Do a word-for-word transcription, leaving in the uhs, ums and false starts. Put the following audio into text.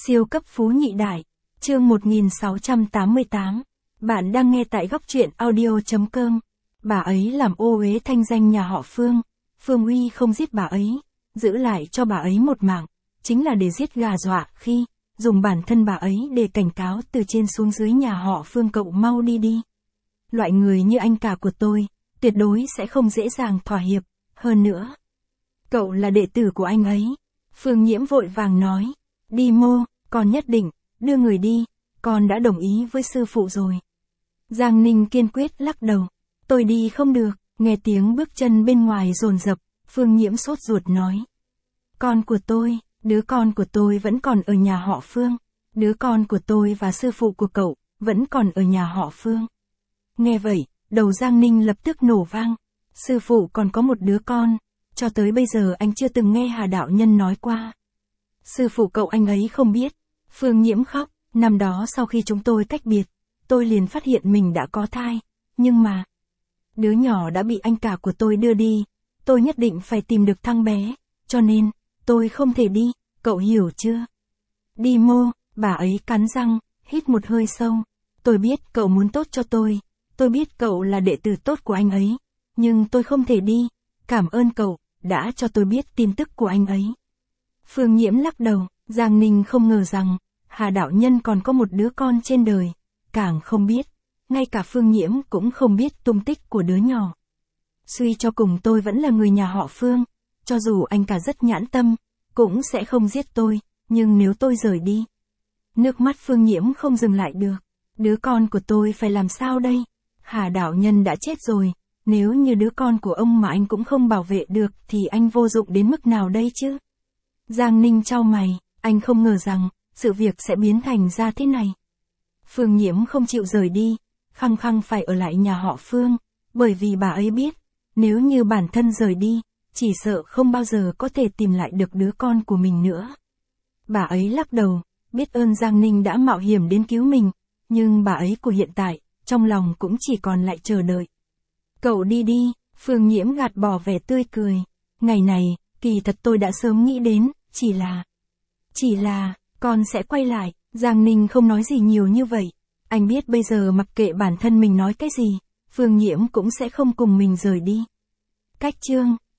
Siêu cấp phú nhị đại. Chương một nghìn sáu trăm tám mươi tám. Bạn đang nghe tại góc truyện audio.com. Bà ấy làm ô uế thanh danh nhà họ Phương. Phương Uy không giết bà ấy, giữ lại cho bà ấy một mạng, chính là để giết gà dọa khi, dùng bản thân bà ấy để cảnh cáo từ trên xuống dưới nhà họ Phương cậu mau đi đi. Loại người như anh cả của tôi, tuyệt đối sẽ không dễ dàng thỏa hiệp, hơn nữa. Cậu là đệ tử của anh ấy. Phương Nhiễm vội vàng nói. Đi mô, con nhất định, đưa người đi, con đã đồng ý với sư phụ rồi. Giang Ninh kiên quyết lắc đầu. Tôi đi không được, nghe tiếng bước chân bên ngoài dồn dập, Phương Nhiễm sốt ruột nói. Con của tôi, đứa con của tôi vẫn còn ở nhà họ Phương. Đứa con của tôi và sư phụ của cậu, vẫn còn ở nhà họ Phương. Nghe vậy, đầu Giang Ninh lập tức nổ vang. Sư phụ còn có một đứa con, cho tới bây giờ anh chưa từng nghe Hà đạo nhân nói qua. Sư phụ cậu anh ấy không biết. Phương Nhiễm khóc, năm đó sau khi chúng tôi cách biệt, tôi liền phát hiện mình đã có thai, nhưng mà, đứa nhỏ đã bị anh cả của tôi đưa đi, tôi nhất định phải tìm được thằng bé, cho nên, tôi không thể đi, cậu hiểu chưa? Đi mô, bà ấy cắn răng, hít một hơi sâu, tôi biết cậu muốn tốt cho tôi, tôi biết cậu là đệ tử tốt của anh ấy, nhưng tôi không thể đi, cảm ơn cậu, đã cho tôi biết tin tức của anh ấy. Phương Nhiễm lắc đầu, Giang Ninh không ngờ rằng, Hà đạo nhân còn có một đứa con trên đời, càng không biết, ngay cả Phương Nhiễm cũng không biết tung tích của đứa nhỏ. Suy cho cùng tôi vẫn là người nhà họ Phương, cho dù anh cả rất nhãn tâm, cũng sẽ không giết tôi, nhưng nếu tôi rời đi. Nước mắt Phương Nhiễm không dừng lại được, đứa con của tôi phải làm sao đây? Hà đạo nhân đã chết rồi, nếu như đứa con của ông mà anh cũng không bảo vệ được thì anh vô dụng đến mức nào đây chứ? Giang Ninh chau mày, anh không ngờ rằng, sự việc sẽ biến thành ra thế này. Phương Nhiễm không chịu rời đi, khăng khăng phải ở lại nhà họ Phương, bởi vì bà ấy biết, nếu như bản thân rời đi, chỉ sợ không bao giờ có thể tìm lại được đứa con của mình nữa. Bà ấy lắc đầu, biết ơn Giang Ninh đã mạo hiểm đến cứu mình, nhưng bà ấy của hiện tại, trong lòng cũng chỉ còn lại chờ đợi. Cậu đi đi, Phương Nhiễm gạt bỏ vẻ tươi cười. Ngày này, kỳ thật tôi đã sớm nghĩ đến, chỉ là... Chỉ là, con sẽ quay lại, Giang Ninh không nói gì nhiều như vậy. Anh biết bây giờ mặc kệ bản thân mình nói cái gì, Phương Nhiễm cũng sẽ không cùng mình rời đi. Cách chương